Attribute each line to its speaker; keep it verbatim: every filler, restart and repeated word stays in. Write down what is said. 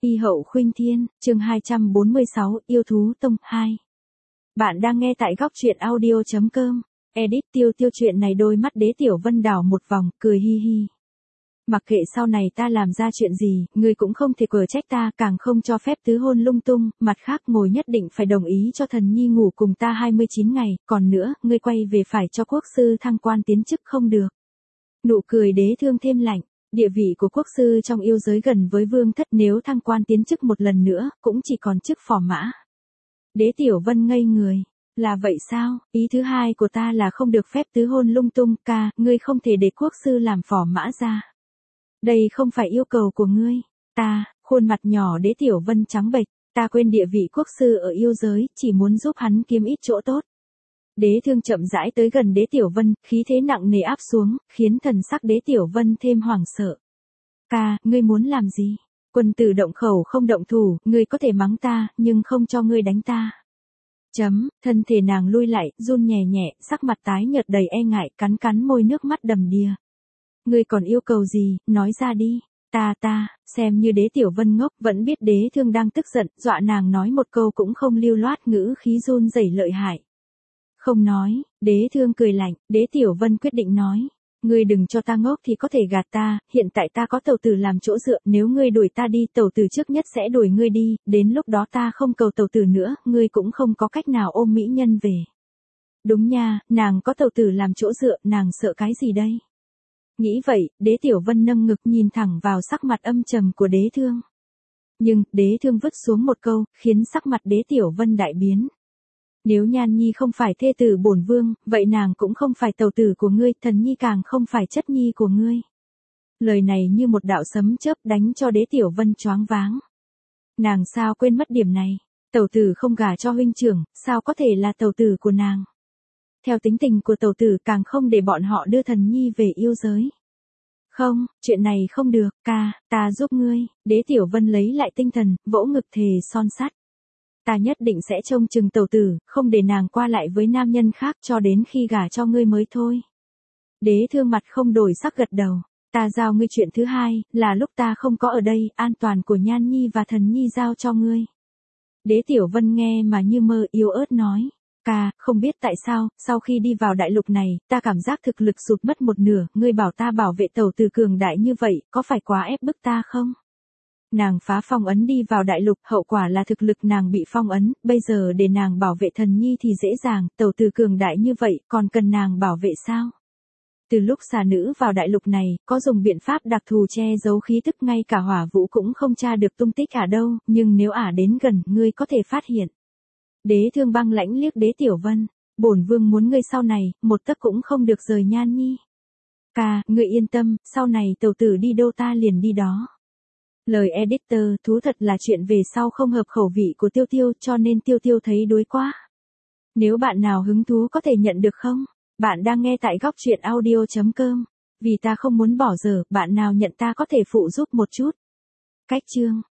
Speaker 1: Y hậu khuynh thiên, chương hai trăm bốn mươi sáu, yêu thú tông hai. Bạn đang nghe tại góc truyện audio chấm com. Edit tiêu tiêu chuyện này đôi mắt Đế Tiểu Vân đảo một vòng, cười hi hi. Mặc kệ sau này ta làm ra chuyện gì, ngươi cũng không thể quở trách ta, càng không cho phép tứ hôn lung tung, mặt khác ngồi nhất định phải đồng ý cho thần nhi ngủ cùng ta hai mươi chín ngày, còn nữa, ngươi quay về phải cho quốc sư thăng quan tiến chức không được. Nụ cười Đế Thương thêm lạnh. Địa vị của quốc sư trong yêu giới gần với vương thất, nếu thăng quan tiến chức một lần nữa, cũng chỉ còn chức phò mã. Đế Tiểu Vân ngây người. Là vậy sao? Ý thứ hai của ta là không được phép tứ hôn lung tung, ca, ngươi không thể để quốc sư làm phò mã ra. Đây không phải yêu cầu của ngươi. Ta, khuôn mặt nhỏ Đế Tiểu Vân trắng bệch, ta quên địa vị quốc sư ở yêu giới, chỉ muốn giúp hắn kiếm ít chỗ tốt. Đế Thương chậm rãi tới gần Đế Tiểu Vân, khí thế nặng nề áp xuống, khiến thần sắc Đế Tiểu Vân thêm hoảng sợ. Ca, ngươi muốn làm gì? Quân tử động khẩu không động thủ, ngươi có thể mắng ta, nhưng không cho ngươi đánh ta. Chấm, thân thể nàng lui lại, run nhẹ nhẹ, sắc mặt tái nhợt đầy e ngại, cắn cắn môi nước mắt đầm đìa. Ngươi còn yêu cầu gì, nói ra đi. Ta ta, xem như Đế Tiểu Vân ngốc, vẫn biết Đế Thương đang tức giận, dọa nàng nói một câu cũng không lưu loát, ngữ khí run rẩy lợi hại. Không nói, Đế Thương cười lạnh, Đế Tiểu Vân quyết định nói. Ngươi đừng cho ta ngốc thì có thể gạt ta, hiện tại ta có tẩu tử làm chỗ dựa, nếu ngươi đuổi ta đi, tẩu tử trước nhất sẽ đuổi ngươi đi, đến lúc đó ta không cầu tẩu tử nữa, ngươi cũng không có cách nào ôm mỹ nhân về. Đúng nha, nàng có tẩu tử làm chỗ dựa, nàng sợ cái gì đây? Nghĩ vậy, Đế Tiểu Vân nâng ngực nhìn thẳng vào sắc mặt âm trầm của Đế Thương. Nhưng, Đế Thương vứt xuống một câu, khiến sắc mặt Đế Tiểu Vân đại biến. Nếu Nhan Nhi không phải thê tử bổn vương, vậy nàng cũng không phải tẩu tử của ngươi, thần nhi càng không phải chất nhi của ngươi. Lời này như một đạo sấm chớp đánh cho Đế Tiểu Vân choáng váng. Nàng sao quên mất điểm này? Tẩu tử không gả cho huynh trưởng, sao có thể là tẩu tử của nàng? Theo tính tình của tẩu tử càng không để bọn họ đưa thần nhi về yêu giới. Không, chuyện này không được, ca, ta giúp ngươi. Đế Tiểu Vân lấy lại tinh thần, vỗ ngực thề son sắt. Ta nhất định sẽ trông chừng tẩu tử, không để nàng qua lại với nam nhân khác cho đến khi gả cho ngươi mới thôi. Đế Thương mặt không đổi sắc gật đầu. Ta giao ngươi chuyện thứ hai, là lúc ta không có ở đây, an toàn của Nhan Nhi và thần nhi giao cho ngươi. Đế Tiểu Vân nghe mà như mơ, yếu ớt nói. Ca, không biết tại sao, sau khi đi vào đại lục này, ta cảm giác thực lực sụt mất một nửa, ngươi bảo ta bảo vệ tẩu tử cường đại như vậy, có phải quá ép bức ta không? Nàng phá phong ấn đi vào đại lục, hậu quả là thực lực nàng bị phong ấn, bây giờ để nàng bảo vệ thần nhi thì dễ dàng, tẩu tử cường đại như vậy, còn cần nàng bảo vệ sao? Từ lúc xà nữ vào đại lục này, có dùng biện pháp đặc thù che giấu khí tức, ngay cả hỏa vũ cũng không tra được tung tích ả đâu, nhưng nếu ả đến gần, ngươi có thể phát hiện. Đế Thương băng lãnh liếc Đế Tiểu Vân, bổn vương muốn ngươi sau này, một tấc cũng không được rời Nhan Nhi. Ca, ngươi yên tâm, sau này tẩu tử đi đâu ta liền đi đó. Lời editor, thú thật là chuyện về sau không hợp khẩu vị của Tiêu Tiêu, cho nên Tiêu Tiêu thấy đuối quá. Nếu bạn nào hứng thú có thể nhận được không? Bạn đang nghe tại góc truyện audio chấm com. Vì ta không muốn bỏ giờ, bạn nào nhận ta có thể phụ giúp một chút. Cách chương.